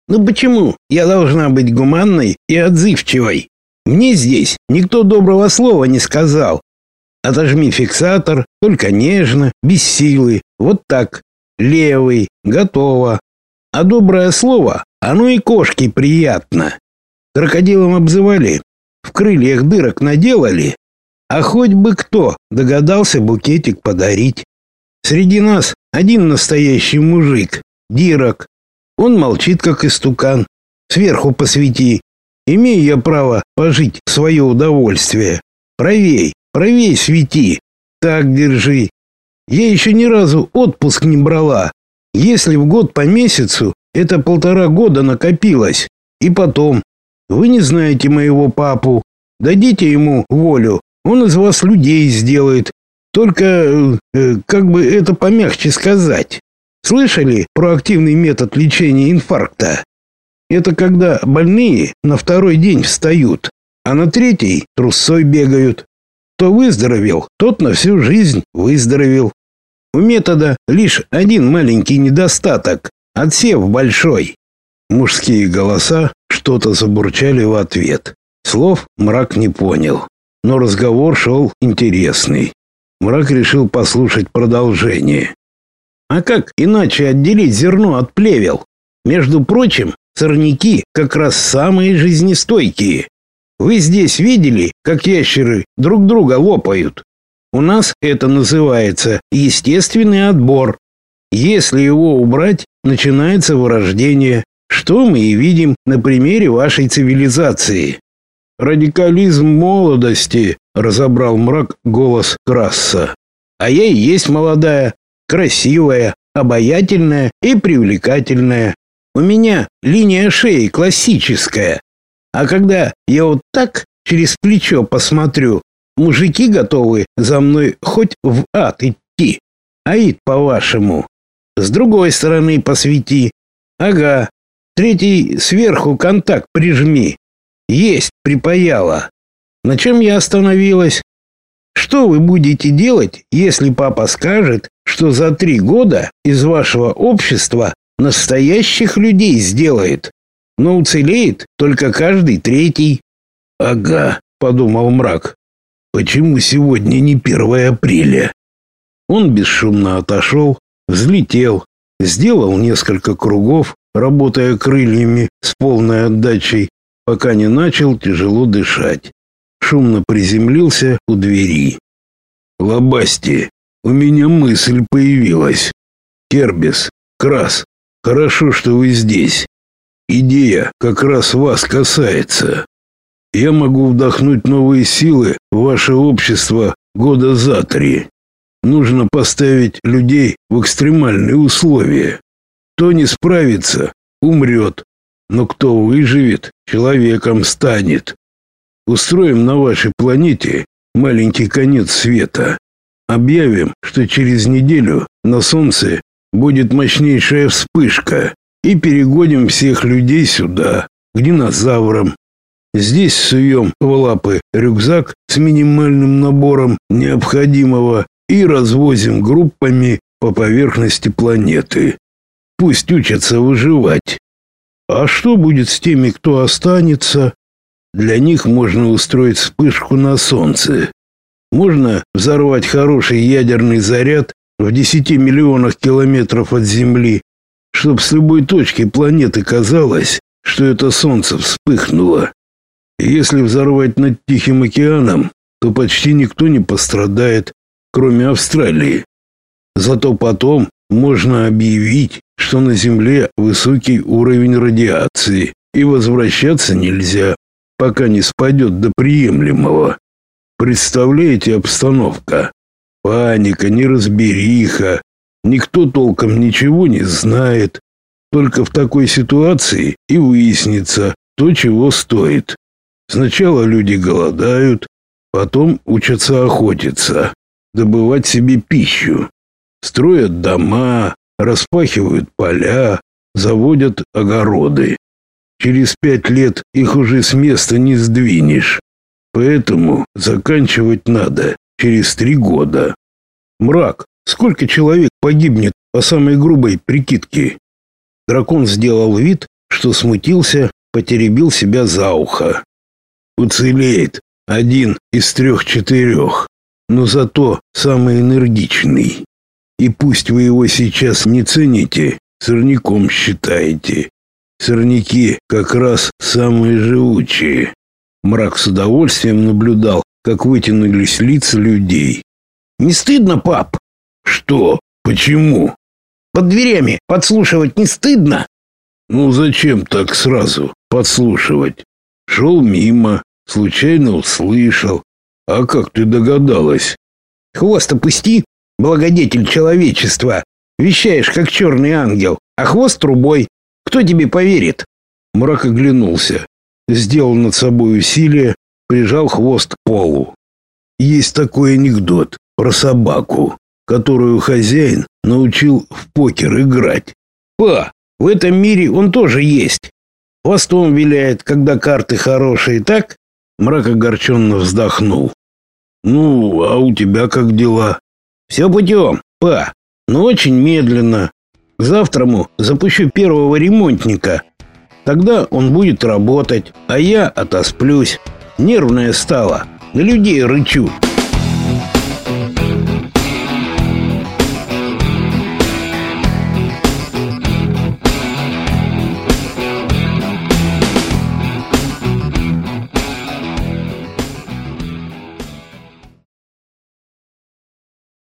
Ну почему я должна быть гуманной и отзывчивой? Мне здесь никто доброго слова не сказал. Отожми фиксатор, только нежно, без силы. Вот так. Левый, готово. А доброе слово, оно и кошке приятно. Крокодилом обзывали, в крыльях дырок наделали. А хоть бы кто догадался букетик подарить. Среди нас один настоящий мужик, Дирок. Он молчит, как истукан. Сверху посвети. Имею я право пожить в свое удовольствие. Правей, правей свети. Так держи. Я еще ни разу отпуск не брала. Если в год по месяцу, это 1,5 года накопилось. И потом, вы не знаете моего папу. Дадите ему волю, он из вас людей сделает. Только, как бы это помягче сказать. Слышали про активный метод лечения инфаркта? Это когда больные на 2-й день встают, а на 3-й трусцой бегают. Кто выздоровел, тот на всю жизнь выздоровел. У метода лишь один маленький недостаток – отсев большой. Мужские голоса что-то забурчали в ответ. Слов Мрак не понял, но разговор шел интересный. Мрак решил послушать продолжение. А как иначе отделить зерно от плевел? Между прочим, сорняки как раз самые жизнестойкие. Вы здесь видели, как ящеры друг друга лопают? У нас это называется естественный отбор. Если его убрать, начинается вырождение, что мы и видим на примере вашей цивилизации. Радикализм молодости, разобрал Мрак голос Красса. А я и есть молодая, красивая, обаятельная и привлекательная. У меня линия шеи классическая. А когда я вот так через плечо посмотрю, мужики готовы за мной хоть в ад идти. Аид, по-вашему. С другой стороны посвети. Ага. 3-й сверху контакт прижми. Есть, припаяло. На чем я остановилась? Что вы будете делать, если папа скажет, что за 3 года из вашего общества настоящих людей сделает, но уцелеет только каждый 3-й? Ага, подумал Мрак. Почему сегодня не 1 апреля? Он бесшумно отошел, взлетел, сделал несколько кругов, работая крыльями с полной отдачей, пока не начал тяжело дышать. Шумно приземлился у двери. Лобасти, у меня мысль появилась. Кербис, Крас, хорошо, что вы здесь. Идея как раз вас касается. Я могу вдохнуть новые силы в ваше общество года за 3. Нужно поставить людей в экстремальные условия. Кто не справится, умрет. Но кто выживет, человеком станет. Устроим на вашей планете маленький конец света. Объявим, что через неделю на Солнце будет мощнейшая вспышка, и перегоним всех людей сюда, к динозаврам. Здесь суем в лапы рюкзак с минимальным набором необходимого и развозим группами по поверхности планеты. Пусть учатся выживать. А что будет с теми, кто останется? Для них можно устроить вспышку на Солнце. Можно взорвать хороший ядерный заряд в 10 миллионах километров от Земли, чтобы с любой точки планеты казалось, что это Солнце вспыхнуло. И если взорвать над Тихим океаном, то почти никто не пострадает, кроме Австралии. Зато потом можно объявить, что на Земле высокий уровень радиации, и возвращаться нельзя, пока не спадет до приемлемого. Представляете обстановка? Паника, неразбериха, никто толком ничего не знает. Только в такой ситуации и выяснится то, чего стоит. Сначала люди голодают, потом учатся охотиться, добывать себе пищу. Строят дома, распахивают поля, заводят огороды. Через 5 лет их уже с места не сдвинешь. Поэтому заканчивать надо через 3 года. Мрак, сколько человек погибнет по самой грубой прикидке? Дракон сделал вид, что смутился, потеребил себя за ухо. Уцелеет 1 из 3-4, но зато самый энергичный. И пусть вы его сейчас не цените, сорняком считаете. Сорняки как раз самые живучие. Мрак с удовольствием наблюдал, как вытянулись лица людей. Не стыдно, пап? Что? Почему? Под дверями подслушивать не стыдно? Ну зачем так сразу подслушивать? Шел мимо, случайно услышал. А как ты догадалась? Хвост опусти, благодетель человечества. Вещаешь, как черный ангел, а хвост трубой. Кто тебе поверит? Мрак оглянулся, сделал над собой усилие, прижал хвост к полу. Есть такой анекдот про собаку, которую хозяин научил в покер играть. Па, в этом мире он тоже есть. Хвостом виляет, когда карты хорошие, так? Мрак огорченно вздохнул. Ну, а у тебя как дела? Все путем, па, но очень медленно. К завтраму запущу первого ремонтника. Тогда он будет работать, а я отосплюсь. Нервная стала, на людей рычу.